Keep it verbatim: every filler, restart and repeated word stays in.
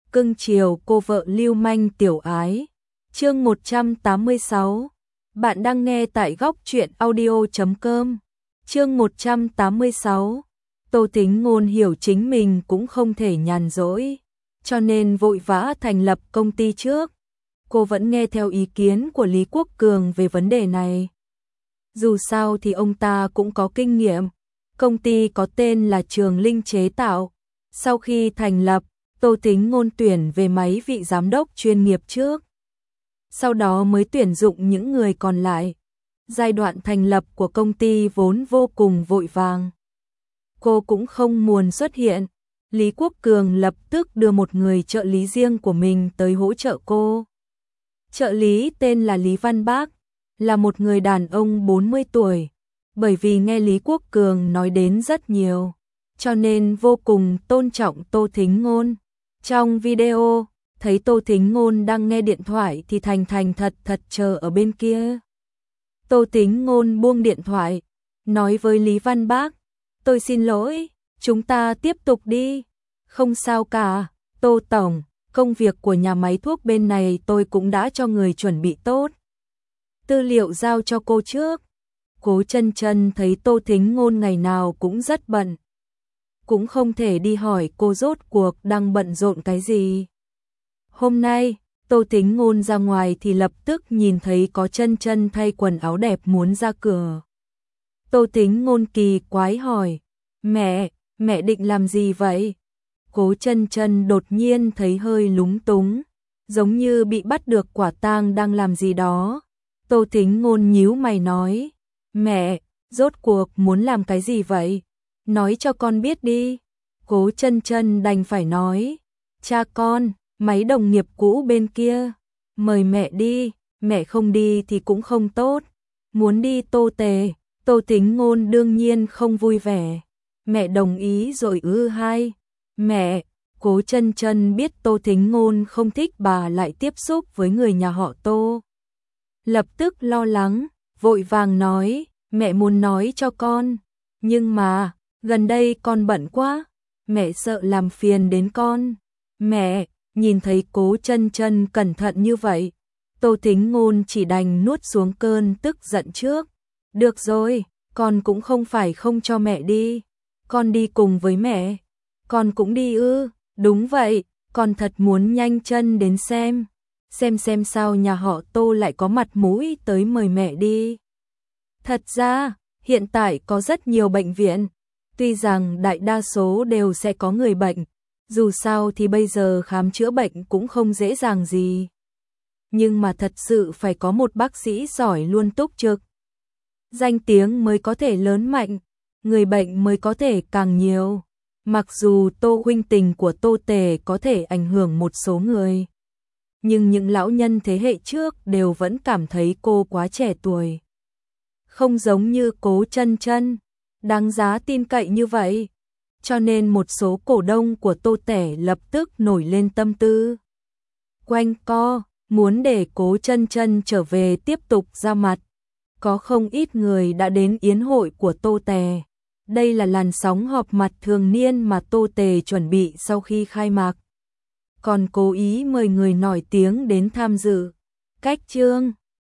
cưng chiều cô vợ lưu manh tiểu ái. Chương một trăm tám mươi sáu. Bạn đang nghe tại góc truyện audio chấm com. Chương một trăm tám mươi sáu. Tô Tính Ngôn hiểu chính mình cũng không thể nhàn rỗi, cho nên vội vã thành lập công ty trước. Cô vẫn nghe theo ý kiến của Lý Quốc Cường về vấn đề này. Dù sao thì ông ta cũng có kinh nghiệm. Công ty có tên là Trường Linh Chế Tạo. Sau khi thành lập, Tô Tính Ngôn tuyển về mấy vị giám đốc chuyên nghiệp trước, sau đó mới tuyển dụng những người còn lại. Giai đoạn thành lập của công ty vốn vô cùng vội vàng. Cô cũng không muốn xuất hiện. Lý Quốc Cường lập tức đưa một người trợ lý riêng của mình tới hỗ trợ cô. Trợ lý tên là Lý Văn Bác, là một người đàn ông bốn mươi tuổi. Bởi vì nghe Lý Quốc Cường nói đến rất nhiều, cho nên vô cùng tôn trọng Tô Thính Ngôn. Trong video, thấy Tô Thính Ngôn đang nghe điện thoại thì thành thành thật thật chờ ở bên kia. Tô Thính Ngôn buông điện thoại, nói với Lý Văn Bác, tôi xin lỗi, chúng ta tiếp tục đi. Không sao cả, Tô Tổng, công việc của nhà máy thuốc bên này tôi cũng đã cho người chuẩn bị tốt. Tư liệu giao cho cô trước. Cố Chân Chân thấy Tô Thính Ngôn ngày nào cũng rất bận, cũng không thể đi hỏi cô rốt cuộc đang bận rộn cái gì. Hôm nay, Tô Thính Ngôn ra ngoài thì lập tức nhìn thấy có Chân Chân thay quần áo đẹp muốn ra cửa. Tô Thính Ngôn kỳ quái hỏi, mẹ, mẹ định làm gì vậy? Cố Chân Chân đột nhiên thấy hơi lúng túng, giống như bị bắt được quả tang đang làm gì đó. Tô Thính Ngôn nhíu mày nói, mẹ, rốt cuộc muốn làm cái gì vậy? Nói cho con biết đi. Cố Chân Chân đành phải nói, cha con, mấy đồng nghiệp cũ bên kia, mời mẹ đi, mẹ không đi thì cũng không tốt. Muốn đi Tô Tề, Tô Thính Ngôn đương nhiên không vui vẻ. Mẹ đồng ý rồi ư hai. Mẹ, Cố Chân Chân biết Tô Thính Ngôn không thích bà lại tiếp xúc với người nhà họ Tô. Lập tức lo lắng, vội vàng nói, mẹ muốn nói cho con, nhưng mà, gần đây con bận quá, mẹ sợ làm phiền đến con. Mẹ, nhìn thấy Cố Chân Chân cẩn thận như vậy, Tô Thính Ngôn chỉ đành nuốt xuống cơn tức giận trước. Được rồi, con cũng không phải không cho mẹ đi, con đi cùng với mẹ. Con cũng đi ư? Đúng vậy, con thật muốn nhanh chân đến xem, xem xem sao nhà họ Tô lại có mặt mũi tới mời mẹ đi. Thật ra, hiện tại có rất nhiều bệnh viện, tuy rằng đại đa số đều sẽ có người bệnh, dù sao thì bây giờ khám chữa bệnh cũng không dễ dàng gì. Nhưng mà thật sự phải có một bác sĩ giỏi luôn túc trực. Danh tiếng mới có thể lớn mạnh, người bệnh mới có thể càng nhiều. Mặc dù Tô huynh tình của Tô Tề có thể ảnh hưởng một số người, nhưng những lão nhân thế hệ trước đều vẫn cảm thấy cô quá trẻ tuổi. Không giống như Cố Chân Chân, đáng giá tin cậy như vậy. Cho nên một số cổ đông của Tô Tề lập tức nổi lên tâm tư quanh co, muốn để Cố Chân Chân trở về tiếp tục ra mặt. Có không ít người đã đến yến hội của Tô Tề. Đây là làn sóng họp mặt thường niên mà Tô Tề chuẩn bị sau khi khai mạc. Còn cố ý mời người nổi tiếng đến tham dự. Cách chương